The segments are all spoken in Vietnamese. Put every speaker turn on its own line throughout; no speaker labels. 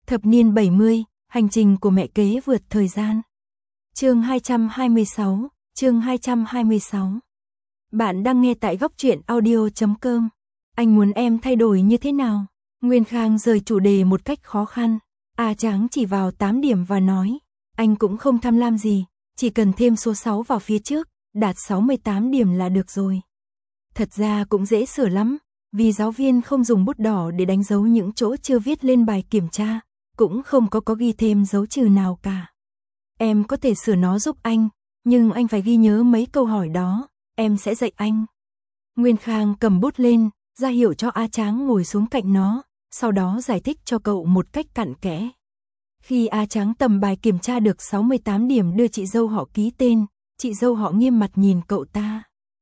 Thập niên 70, hành trình của mẹ kế vượt thời gian. Chương 226, chương 226. Bạn đang nghe tại góc truyện audio.com. Anh muốn em thay đổi như thế nào? Nguyên Khang rời chủ đề một cách khó khăn. A Tráng chỉ vào 8 điểm và nói, anh cũng không tham lam gì, chỉ cần thêm số 6 vào phía trước, đạt 68 điểm là được rồi. Thật ra cũng dễ sửa lắm, vì giáo viên không dùng bút đỏ để đánh dấu những chỗ chưa viết lên bài kiểm tra, cũng không có ghi thêm dấu trừ nào cả. Em có thể sửa nó giúp anh, nhưng anh phải ghi nhớ mấy câu hỏi đó, em sẽ dạy anh. Nguyên Khang cầm bút lên, ra hiệu cho A Tráng ngồi xuống cạnh nó, sau đó giải thích cho cậu một cách cặn kẽ. Khi A Tráng tầm bài kiểm tra được 68 điểm đưa chị dâu họ ký tên, chị dâu họ nghiêm mặt nhìn cậu ta.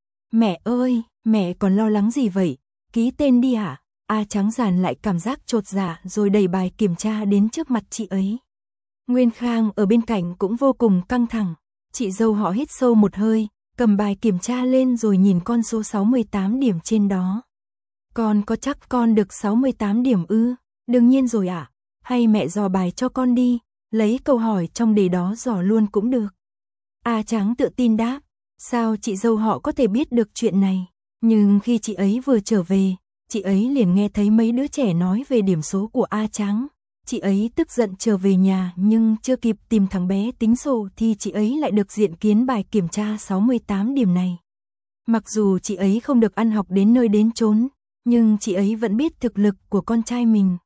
Mẹ ơi, mẹ còn lo lắng gì vậy? Ký tên đi hả? A Tráng dàn lại cảm giác chột dạ rồi đẩy bài kiểm tra đến trước mặt chị ấy. Nguyên Khang ở bên cạnh cũng vô cùng căng thẳng. Chị dâu họ hít sâu một hơi, cầm bài kiểm tra lên rồi nhìn con số 68 điểm trên đó. Con có chắc con được 68 điểm ư? Đương nhiên rồi ạ. Hay mẹ dò bài cho con đi, lấy câu hỏi trong đề đó dò luôn cũng được. A Tráng tự tin đáp. Sao chị dâu họ có thể biết được chuyện này? Nhưng khi chị ấy vừa trở về, chị ấy liền nghe thấy mấy đứa trẻ nói về điểm số của A Tráng. Chị ấy tức giận trở về nhà nhưng chưa kịp tìm thằng bé tính sổ thì chị ấy lại được diện kiến bài kiểm tra 68 điểm này. Mặc dù chị ấy không được ăn học đến nơi đến chốn, nhưng chị ấy vẫn biết thực lực của con trai mình.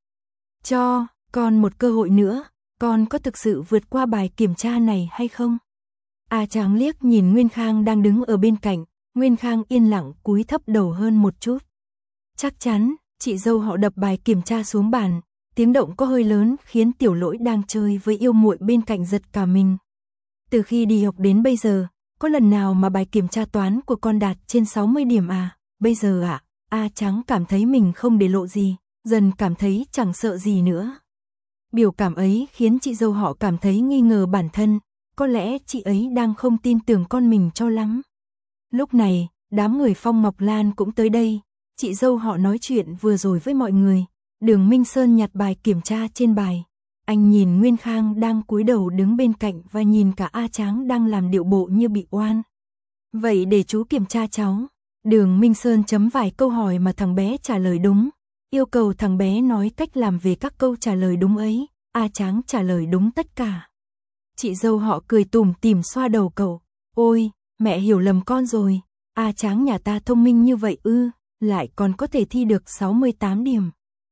Cho con một cơ hội nữa, con có thực sự vượt qua bài kiểm tra này hay không? A Tráng liếc nhìn Nguyên Khang đang đứng ở bên cạnh, Nguyên Khang yên lặng cúi thấp đầu hơn một chút. Chắc chắn, chị dâu họ đập bài kiểm tra xuống bàn, tiếng động có hơi lớn khiến Tiểu Lỗi đang chơi với yêu muội bên cạnh giật cả mình. Từ khi đi học đến bây giờ, có lần nào mà bài kiểm tra toán của con đạt trên 60 điểm à? Bây giờ ạ, A Tráng cảm thấy mình không để lộ gì, dần cảm thấy chẳng sợ gì nữa. Biểu cảm ấy khiến chị dâu họ cảm thấy nghi ngờ bản thân, có lẽ chị ấy đang không tin tưởng con mình cho lắm. Lúc này, đám người Phong Ngọc Lan cũng tới đây, chị dâu họ nói chuyện vừa rồi với mọi người. Đường Minh Sơn nhặt bài kiểm tra trên bài. Anh nhìn Nguyên Khang đang cúi đầu đứng bên cạnh và nhìn cả A Tráng đang làm điệu bộ như bị oan. Vậy để chú kiểm tra cháu. Đường Minh Sơn chấm vài câu hỏi mà thằng bé trả lời đúng. Yêu cầu thằng bé nói cách làm về các câu trả lời đúng ấy. A Tráng trả lời đúng tất cả. Chị dâu họ cười tủm tỉm xoa đầu cậu. Ôi, mẹ hiểu lầm con rồi. A Tráng nhà ta thông minh như vậy ư, lại còn có thể thi được 68 điểm.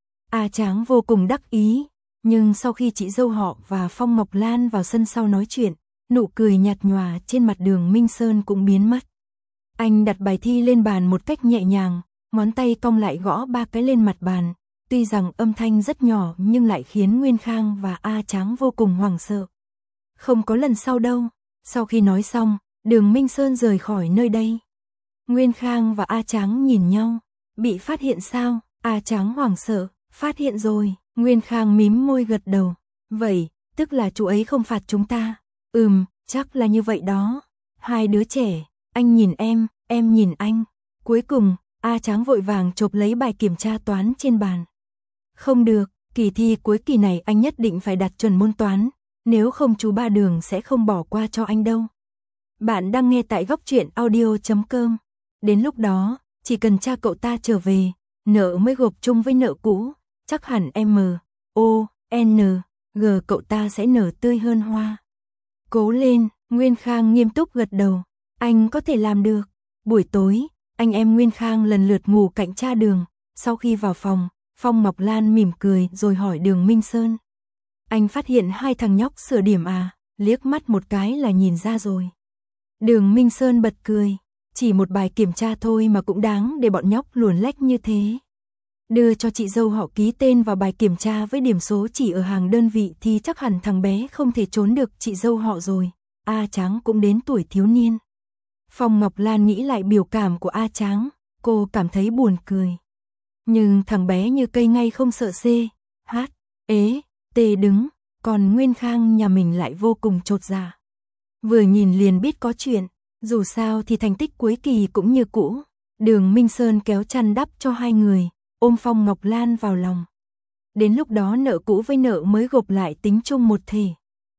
A Tráng vô cùng đắc ý, nhưng sau khi chị dâu họ và Phong Ngọc Lan vào sân sau nói chuyện, nụ cười nhạt nhòa trên mặt Đường Minh Sơn cũng biến mất. Anh đặt bài thi lên bàn một cách nhẹ nhàng, ngón tay cong lại gõ 3 cái lên mặt bàn, tuy rằng âm thanh rất nhỏ nhưng lại khiến Nguyên Khang và A Tráng vô cùng hoảng sợ. Không có lần sau đâu. Sau khi nói xong, Đường Minh Sơn rời khỏi nơi đây. Nguyên Khang và A Tráng nhìn nhau. Bị phát hiện sao? A Tráng hoảng sợ. Phát hiện rồi. Nguyên Khang mím môi gật đầu. Vậy, tức là chú ấy không phạt chúng ta. Chắc là như vậy đó. Hai đứa trẻ, anh nhìn em nhìn anh. Cuối cùng, A Tráng vội vàng chộp lấy bài kiểm tra toán trên bàn. Không được, kỳ thi cuối kỳ này anh nhất định phải đạt chuẩn môn toán. Nếu không chú Ba Đường sẽ không bỏ qua cho anh đâu. Bạn đang nghe tại góc truyện audio.com. Đến lúc đó, chỉ cần cha cậu ta trở về, nợ mới gộp chung với nợ cũ, chắc hẳn M.O.N.G cậu ta sẽ nở tươi hơn hoa. Cố lên, Nguyên Khang nghiêm túc gật đầu. Anh có thể làm được. Buổi tối, anh em Nguyên Khang lần lượt ngủ cạnh cha Đường. Sau khi vào phòng, Phong Ngọc Lan mỉm cười rồi hỏi Đường Minh Sơn. Anh phát hiện hai thằng nhóc sửa điểm à? Liếc mắt một cái là nhìn ra rồi. Đường Minh Sơn bật cười. Chỉ một bài kiểm tra thôi mà cũng đáng để bọn nhóc luồn lách như thế. Đưa cho chị dâu họ ký tên vào bài kiểm tra với điểm số chỉ ở hàng đơn vị thì chắc hẳn thằng bé không thể trốn được chị dâu họ rồi. A Tráng cũng đến tuổi thiếu niên. Phong Ngọc Lan nghĩ lại biểu cảm của A Tráng, cô cảm thấy buồn cười. Nhưng thằng bé như cây ngay không sợ xê, hát, ế, tê đứng, còn Nguyên Khang nhà mình lại vô cùng chột dạ. Vừa nhìn liền biết có chuyện, dù sao thì thành tích cuối kỳ cũng như cũ. Đường Minh Sơn kéo chăn đắp cho hai người, ôm Phong Ngọc Lan vào lòng. Đến lúc đó nợ cũ với nợ mới gộp lại tính chung một thể.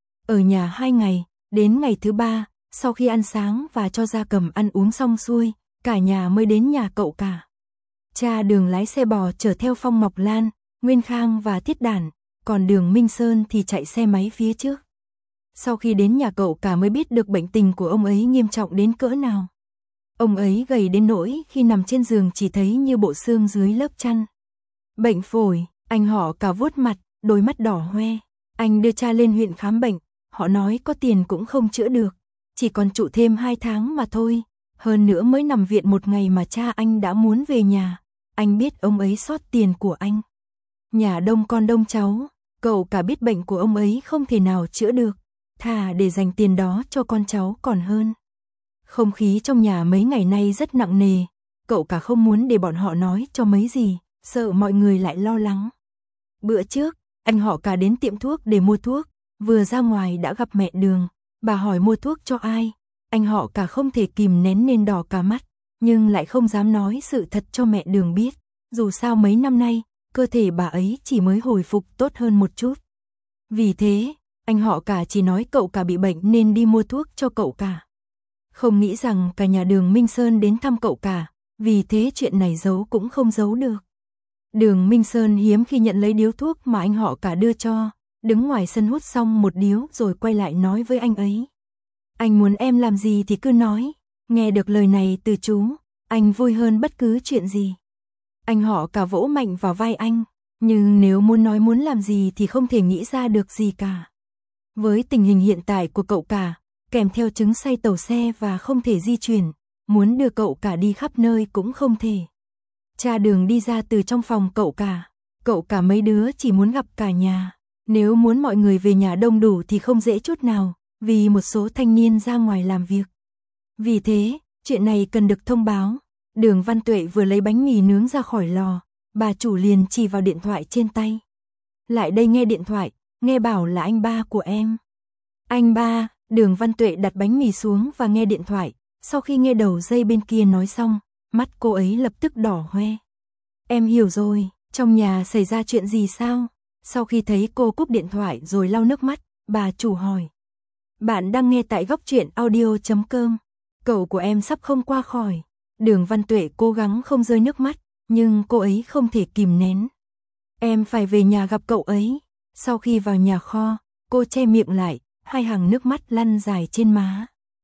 Ở nhà 2 ngày, đến ngày thứ 3, sau khi ăn sáng và cho gia cầm ăn uống xong xuôi, cả nhà mới đến nhà cậu cả. Cha Đường lái xe bò chở theo Phong Ngọc Lan, Nguyên Khang và Thiết Đản, còn Đường Minh Sơn thì chạy xe máy phía trước. Sau khi đến nhà cậu cả mới biết được bệnh tình của ông ấy nghiêm trọng đến cỡ nào. Ông ấy gầy đến nỗi khi nằm trên giường chỉ thấy như bộ xương dưới lớp chăn. Bệnh phổi, anh họ cả vuốt mặt, đôi mắt đỏ hoe. Anh đưa cha lên huyện khám bệnh, họ nói có tiền cũng không chữa được, chỉ còn trụ thêm 2 tháng mà thôi. Hơn nữa mới nằm viện 1 ngày mà cha anh đã muốn về nhà. Anh biết ông ấy sót tiền của anh. Nhà đông con đông cháu, cậu cả biết bệnh của ông ấy không thể nào chữa được, thà để dành tiền đó cho con cháu còn hơn. Không khí trong nhà mấy ngày nay rất nặng nề, cậu cả không muốn để bọn họ nói cho mấy gì, sợ mọi người lại lo lắng. Bữa trước, anh họ cả đến tiệm thuốc để mua thuốc, vừa ra ngoài đã gặp mẹ Đường, bà hỏi mua thuốc cho ai. Anh họ cả không thể kìm nén nên đỏ cả mắt, nhưng lại không dám nói sự thật cho mẹ Đường biết. Dù sao mấy năm nay, cơ thể bà ấy chỉ mới hồi phục tốt hơn một chút. Vì thế, anh họ cả chỉ nói cậu cả bị bệnh nên đi mua thuốc cho cậu cả. Không nghĩ rằng cả nhà Đường Minh Sơn đến thăm cậu cả, vì thế chuyện này giấu cũng không giấu được. Đường Minh Sơn hiếm khi nhận lấy điếu thuốc mà anh họ cả đưa cho, đứng ngoài sân hút xong một điếu rồi quay lại nói với anh ấy. Anh muốn em làm gì thì cứ nói, nghe được lời này từ chú, anh vui hơn bất cứ chuyện gì. Anh họ cả vỗ mạnh vào vai anh, nhưng nếu muốn nói muốn làm gì thì không thể nghĩ ra được gì cả. Với tình hình hiện tại của cậu cả, kèm theo chứng say tàu xe và không thể di chuyển, muốn đưa cậu cả đi khắp nơi cũng không thể. Cha Đường đi ra từ trong phòng cậu cả mấy đứa chỉ muốn gặp cả nhà. Nếu muốn mọi người về nhà đông đủ thì không dễ chút nào, vì một số thanh niên ra ngoài làm việc. Vì thế, chuyện này cần được thông báo. Đường Văn Tuệ vừa lấy bánh mì nướng ra khỏi lò, bà chủ liền chỉ vào điện thoại trên tay. Lại đây nghe điện thoại, nghe bảo là anh ba của em. Anh ba, Đường Văn Tuệ đặt bánh mì xuống và nghe điện thoại, sau khi nghe đầu dây bên kia nói xong, mắt cô ấy lập tức đỏ hoe. Em hiểu rồi, trong nhà xảy ra chuyện gì sao? Sau khi thấy cô cúp điện thoại rồi lau nước mắt, bà chủ hỏi. Bạn đang nghe tại góc truyện audio.com. Cậu của em sắp không qua khỏi. Đường Văn Tuệ cố gắng không rơi nước mắt, nhưng cô ấy không thể kìm nén. Em phải về nhà gặp cậu ấy. Sau khi vào nhà kho, cô che miệng lại, 2 hàng nước mắt lăn dài trên má.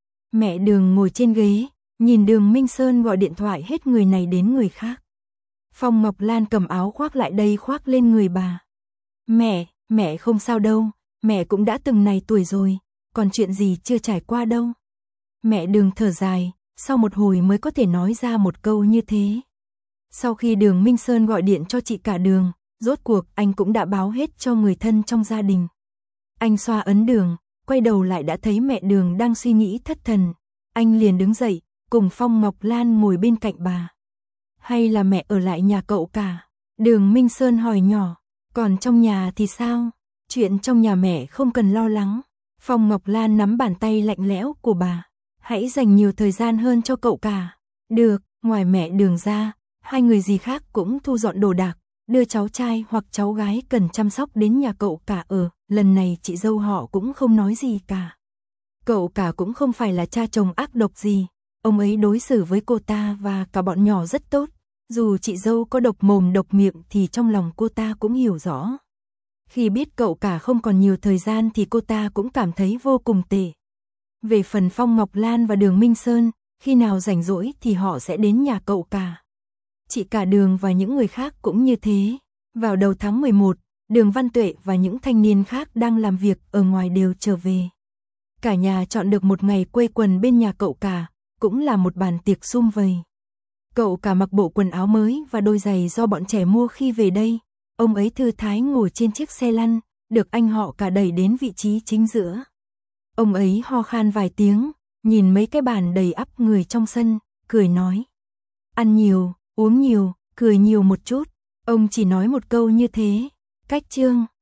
Mẹ Đường ngồi trên ghế, nhìn Đường Minh Sơn gọi điện thoại hết người này đến người khác. Phong Ngọc Lan cầm áo khoác lại đây khoác lên người bà. Mẹ không sao đâu, mẹ cũng đã từng này tuổi rồi, còn chuyện gì chưa trải qua đâu. Mẹ Đường thở dài, sau một hồi mới có thể nói ra một câu như thế. Sau khi Đường Minh Sơn gọi điện cho chị cả Đường, rốt cuộc anh cũng đã báo hết cho người thân trong gia đình. Anh xoa ấn Đường, quay đầu lại đã thấy mẹ Đường đang suy nghĩ thất thần. Anh liền đứng dậy, cùng Phong Ngọc Lan ngồi bên cạnh bà. Hay là mẹ ở lại nhà cậu cả? Đường Minh Sơn hỏi nhỏ. Còn trong nhà thì sao? Chuyện trong nhà mẹ không cần lo lắng. Phong Ngọc Lan nắm bàn tay lạnh lẽo của bà. Hãy dành nhiều thời gian hơn cho cậu cả. Được, ngoài mẹ Đường ra, 2 người gì khác cũng thu dọn đồ đạc, đưa cháu trai hoặc cháu gái cần chăm sóc đến nhà cậu cả ở. Lần này chị dâu họ cũng không nói gì cả. Cậu cả cũng không phải là cha chồng ác độc gì. Ông ấy đối xử với cô ta và cả bọn nhỏ rất tốt. Dù chị dâu có độc mồm độc miệng thì trong lòng cô ta cũng hiểu rõ. Khi biết cậu cả không còn nhiều thời gian thì cô ta cũng cảm thấy vô cùng tệ. Về phần Phong Ngọc Lan và Đường Minh Sơn, khi nào rảnh rỗi thì họ sẽ đến nhà cậu cả. Chị cả Đường và những người khác cũng như thế. Vào đầu tháng 11, Đường Văn Tuệ và những thanh niên khác đang làm việc ở ngoài đều trở về. Cả nhà chọn được một ngày quây quần bên nhà cậu cả, cũng là một bàn tiệc sum vầy. Cậu cả mặc bộ quần áo mới và đôi giày do bọn trẻ mua khi về đây. Ông ấy thư thái ngồi trên chiếc xe lăn, được anh họ cả đẩy đến vị trí chính giữa. Ông ấy ho khan vài tiếng, nhìn mấy cái bàn đầy ắp người trong sân, cười nói. Ăn nhiều, uống nhiều, cười nhiều một chút. Ông chỉ nói một câu như thế. Cách chương